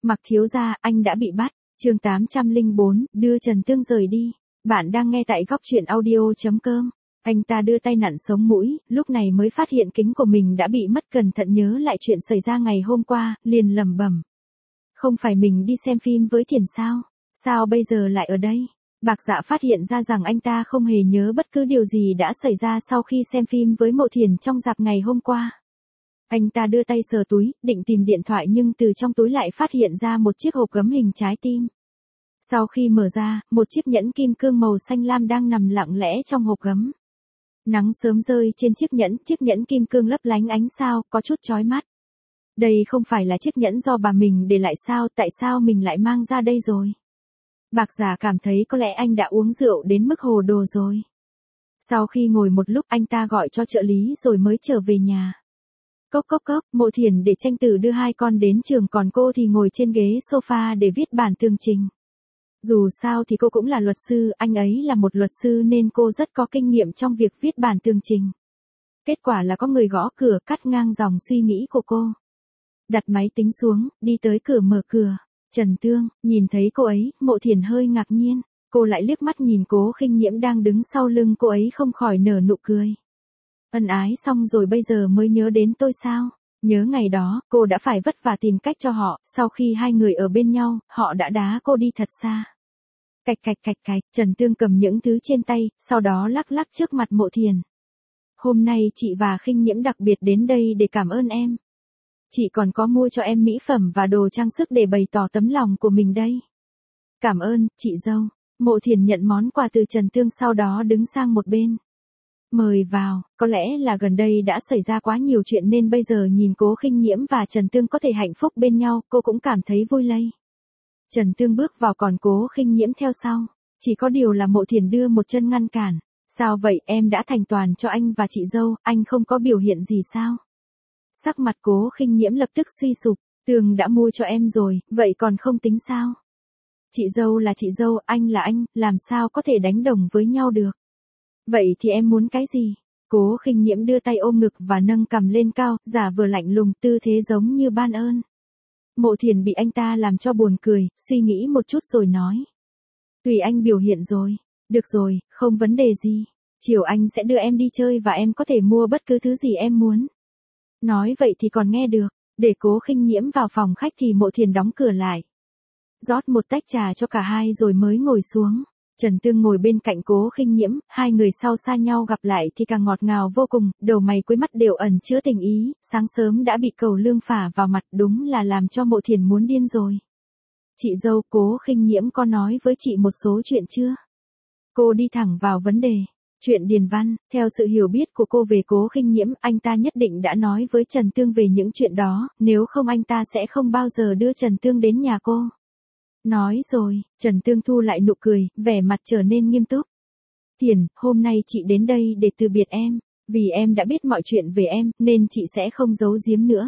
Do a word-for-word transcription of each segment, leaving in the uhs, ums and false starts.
Mặc thiếu gia, anh đã bị bắt. Chương tám trăm lẻ bốn, đưa Trần Tương rời đi. Bạn đang nghe tại góc truyện audio chấm com. Anh ta đưa tay nặn sống mũi, lúc này mới phát hiện kính của mình đã bị mất, cẩn thận nhớ lại chuyện xảy ra ngày hôm qua, liền lẩm bẩm. Không phải mình đi xem phim với Thiền sao? Sao bây giờ lại ở đây? Bạc Dạ phát hiện ra rằng anh ta không hề nhớ bất cứ điều gì đã xảy ra sau khi xem phim với Mộ Thiền trong rạp ngày hôm qua. Anh ta đưa tay sờ túi, định tìm điện thoại nhưng từ trong túi lại phát hiện ra một chiếc hộp gấm hình trái tim. Sau khi mở ra, một chiếc nhẫn kim cương màu xanh lam đang nằm lặng lẽ trong hộp gấm. Nắng sớm rơi trên chiếc nhẫn, chiếc nhẫn kim cương lấp lánh ánh sao, có chút chói mắt. Đây không phải là chiếc nhẫn do bà mình để lại sao, tại sao mình lại mang ra đây rồi? Bạc Dạ cảm thấy có lẽ anh đã uống rượu đến mức hồ đồ rồi. Sau khi ngồi một lúc anh ta gọi cho trợ lý rồi mới trở về nhà. Cốc cốc cốc, Mộ Thiền để tranh tử đưa hai con đến trường, còn cô thì ngồi trên ghế sofa để viết bản tường trình. Dù sao thì cô cũng là luật sư, anh ấy là một luật sư nên cô rất có kinh nghiệm trong việc viết bản tường trình. Kết quả là có người gõ cửa cắt ngang dòng suy nghĩ của cô. Đặt máy tính xuống, đi tới cửa mở cửa. Trần Tương, nhìn thấy cô ấy, Mộ Thiền hơi ngạc nhiên. Cô lại liếc mắt nhìn Cố Khinh Nhiễm đang đứng sau lưng cô ấy, không khỏi nở nụ cười. Ân ái xong rồi bây giờ mới nhớ đến tôi sao? Nhớ ngày đó, cô đã phải vất vả tìm cách cho họ, sau khi hai người ở bên nhau, họ đã đá cô đi thật xa. Cạch cạch cạch cạch, Trần Tương cầm những thứ trên tay, sau đó lắc lắc trước mặt Mộ Thiền. Hôm nay chị và Khinh Nhiễm đặc biệt đến đây để cảm ơn em. Chị còn có mua cho em mỹ phẩm và đồ trang sức để bày tỏ tấm lòng của mình đây. Cảm ơn, chị dâu. Mộ Thiền nhận món quà từ Trần Tương, sau đó đứng sang một bên. Mời vào, có lẽ là gần đây đã xảy ra quá nhiều chuyện nên bây giờ nhìn Cố Khinh Nhiễm và Trần Tương có thể hạnh phúc bên nhau, cô cũng cảm thấy vui lây. Trần Tương bước vào còn Cố Khinh Nhiễm theo sau. Chỉ có điều là Mộ Thiền đưa một chân ngăn cản. Sao vậy, em đã thành toàn cho anh và chị dâu, anh không có biểu hiện gì sao? Sắc mặt Cố Khinh Nhiễm lập tức suy sụp. Tường đã mua cho em rồi, vậy còn không tính sao? Chị dâu là chị dâu, anh là anh, làm sao có thể đánh đồng với nhau được? Vậy thì em muốn cái gì? Cố Khinh Nhiễm đưa tay ôm ngực và nâng cằm lên cao, giả vờ lạnh lùng, tư thế giống như ban ơn. Mộ Thiền bị anh ta làm cho buồn cười, suy nghĩ một chút rồi nói. Tùy anh biểu hiện rồi. Được rồi, không vấn đề gì. Chiều anh sẽ đưa em đi chơi và em có thể mua bất cứ thứ gì em muốn. Nói vậy thì còn nghe được. Để Cố Khinh Nhiễm vào phòng khách thì Mộ Thiền đóng cửa lại. Rót một tách trà cho cả hai rồi mới ngồi xuống. Trần Tương ngồi bên cạnh Cố Khinh Nhiễm, hai người sau xa nhau gặp lại thì càng ngọt ngào vô cùng, đầu mày cuối mắt đều ẩn chứa tình ý, sáng sớm đã bị cầu lương phả vào mặt, đúng là làm cho Mộ Thiền muốn điên rồi. Chị dâu, Cố Khinh Nhiễm có nói với chị một số chuyện chưa? Cô đi thẳng vào vấn đề. Chuyện Điền Văn, theo sự hiểu biết của cô về Cố Khinh Nhiễm, anh ta nhất định đã nói với Trần Tương về những chuyện đó, nếu không anh ta sẽ không bao giờ đưa Trần Tương đến nhà cô. Nói rồi, Trần Tương thu lại nụ cười, vẻ mặt trở nên nghiêm túc. Thiền, hôm nay chị đến đây để từ biệt em, vì em đã biết mọi chuyện về em, nên chị sẽ không giấu giếm nữa.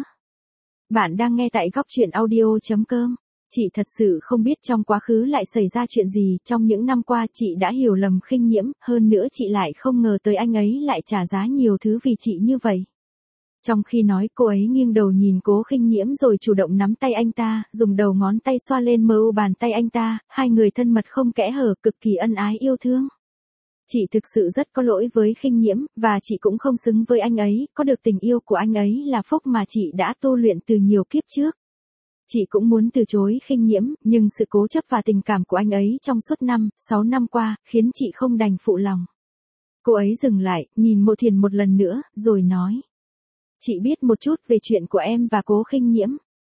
Bạn đang nghe tại góc truyện audio chấm com. Chị thật sự không biết trong quá khứ lại xảy ra chuyện gì, trong những năm qua chị đã hiểu lầm Khinh Nhiễm, hơn nữa chị lại không ngờ tới anh ấy lại trả giá nhiều thứ vì chị như vậy. Trong khi nói, cô ấy nghiêng đầu nhìn Cố Khinh Nhiễm rồi chủ động nắm tay anh ta, dùng đầu ngón tay xoa lên mờ u bàn tay anh ta, hai người thân mật không kẽ hở, cực kỳ ân ái yêu thương. Chị thực sự rất có lỗi với Khinh Nhiễm, và chị cũng không xứng với anh ấy, có được tình yêu của anh ấy là phúc mà chị đã tu luyện từ nhiều kiếp trước. Chị cũng muốn từ chối Khinh Nhiễm, nhưng sự cố chấp và tình cảm của anh ấy trong suốt năm, sáu năm qua, khiến chị không đành phụ lòng. Cô ấy dừng lại, nhìn Mộ Thiền một lần nữa, rồi nói. Chị biết một chút về chuyện của em và Cố Khinh Nhiễm.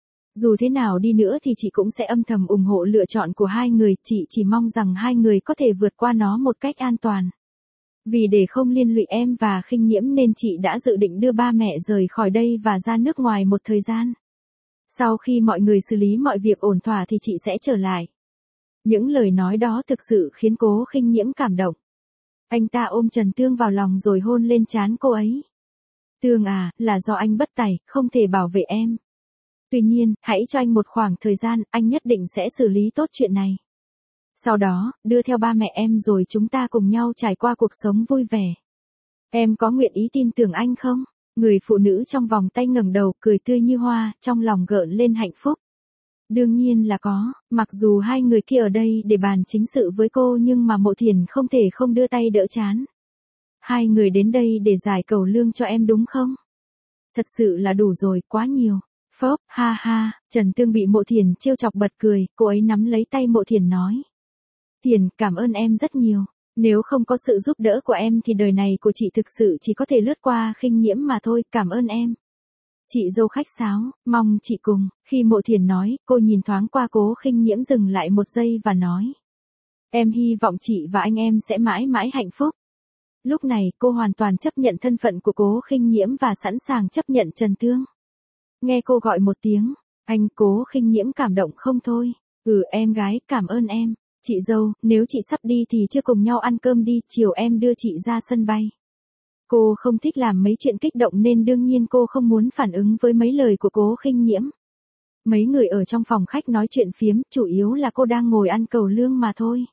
Dù thế nào đi nữa thì chị cũng sẽ âm thầm ủng hộ lựa chọn của hai người, chị chỉ mong rằng hai người có thể vượt qua nó một cách an toàn. Vì để không liên lụy em và Khinh Nhiễm nên chị đã dự định đưa ba mẹ rời khỏi đây và ra nước ngoài một thời gian. Sau khi mọi người xử lý mọi việc ổn thỏa thì chị sẽ trở lại. Những lời nói đó thực sự khiến Cố Khinh Nhiễm cảm động. Anh ta ôm Trần Tương vào lòng rồi hôn lên trán cô ấy. Tương à, là do anh bất tài, không thể bảo vệ em. Tuy nhiên, hãy cho anh một khoảng thời gian, anh nhất định sẽ xử lý tốt chuyện này. Sau đó, đưa theo ba mẹ em rồi chúng ta cùng nhau trải qua cuộc sống vui vẻ. Em có nguyện ý tin tưởng anh không? Người phụ nữ trong vòng tay ngẩng đầu, cười tươi như hoa, trong lòng gợn lên hạnh phúc. Đương nhiên là có, mặc dù hai người kia ở đây để bàn chính sự với cô nhưng mà Mộ Thiền không thể không đưa tay đỡ chán. Hai người đến đây để giải cẩu lương cho em đúng không? Thật sự là đủ rồi, quá nhiều. Phớp, ha ha, Trần Tương bị Mộ Thiền trêu chọc bật cười, cô ấy nắm lấy tay Mộ Thiền nói. Thiền, cảm ơn em rất nhiều. Nếu không có sự giúp đỡ của em thì đời này của chị thực sự chỉ có thể lướt qua khinh nhiễm mà thôi, cảm ơn em. Chị dâu khách sáo, mong chị cùng. Khi Mộ Thiền nói, cô nhìn thoáng qua Cố Khinh Nhiễm dừng lại một giây và nói. Em hy vọng chị và anh em sẽ mãi mãi hạnh phúc. Lúc này cô hoàn toàn chấp nhận thân phận của Cố Khinh Nhiễm và sẵn sàng chấp nhận Trần Tương. Nghe cô gọi một tiếng, anh Cố Khinh Nhiễm cảm động không thôi. Ừ em gái, cảm ơn em. Chị dâu, nếu chị sắp đi thì chưa cùng nhau ăn cơm đi, chiều em đưa chị ra sân bay. Cô không thích làm mấy chuyện kích động nên đương nhiên cô không muốn phản ứng với mấy lời của Cố Khinh Nhiễm. Mấy người ở trong phòng khách nói chuyện phiếm, chủ yếu là cô đang ngồi ăn cẩu lương mà thôi.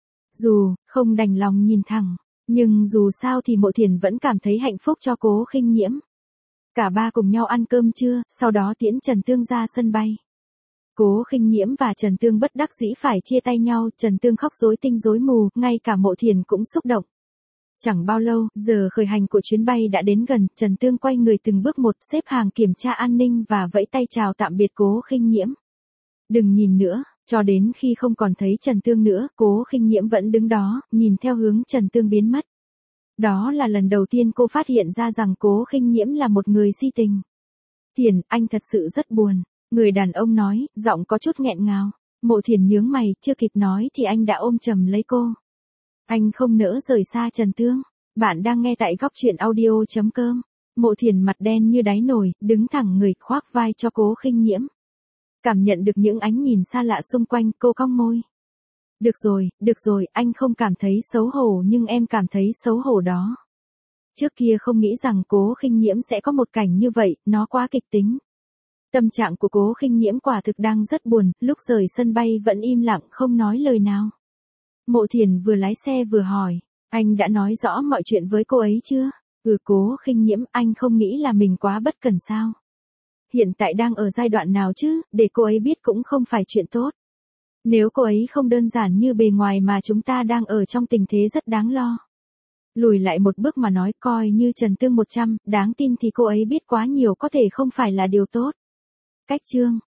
Dù không đành lòng nhìn thẳng, nhưng dù sao thì Mộ Thiền vẫn cảm thấy hạnh phúc cho Cố Khinh Nhiễm. Cả ba cùng nhau ăn cơm trưa, sau đó tiễn Trần Tương ra sân bay. Cố Khinh Nhiễm và Trần Tương bất đắc dĩ phải chia tay nhau, Trần Tương khóc rối tinh rối mù, ngay cả Mộ Thiền cũng xúc động. Chẳng bao lâu, giờ khởi hành của chuyến bay đã đến gần, Trần Tương quay người từng bước một xếp hàng kiểm tra an ninh và vẫy tay chào tạm biệt Cố Khinh Nhiễm. Đừng nhìn nữa, cho đến khi không còn thấy Trần Tương nữa, Cố Khinh Nhiễm vẫn đứng đó, nhìn theo hướng Trần Tương biến mất. Đó là lần đầu tiên cô phát hiện ra rằng Cố Khinh Nhiễm là một người si tình. Thiền, anh thật sự rất buồn. Người đàn ông nói, giọng có chút nghẹn ngào. Mộ Thiền nhướng mày, chưa kịp nói thì anh đã ôm chầm lấy cô. Anh không nỡ rời xa Trần Tương. Bạn đang nghe tại góc truyện audio chấm com. Mộ Thiền mặt đen như đáy nồi, đứng thẳng người khoác vai cho Cố Khinh Nhiễm. Cảm nhận được những ánh nhìn xa lạ xung quanh, cô cong môi. Được rồi, được rồi, anh không cảm thấy xấu hổ nhưng em cảm thấy xấu hổ đó. Trước kia không nghĩ rằng Cố Khinh Nhiễm sẽ có một cảnh như vậy, nó quá kịch tính. Tâm trạng của Cố Khinh Nhiễm quả thực đang rất buồn, lúc rời sân bay vẫn im lặng không nói lời nào. Mộ Thiền vừa lái xe vừa hỏi, anh đã nói rõ mọi chuyện với cô ấy chưa? Ừ Cố Khinh Nhiễm, anh không nghĩ là mình quá bất cẩn sao? Hiện tại đang ở giai đoạn nào chứ, để cô ấy biết cũng không phải chuyện tốt. Nếu cô ấy không đơn giản như bề ngoài mà chúng ta đang ở trong tình thế rất đáng lo. Lùi lại một bước mà nói, coi như Trần Tương một trăm, đáng tin thì cô ấy biết quá nhiều có thể không phải là điều tốt. Cách chương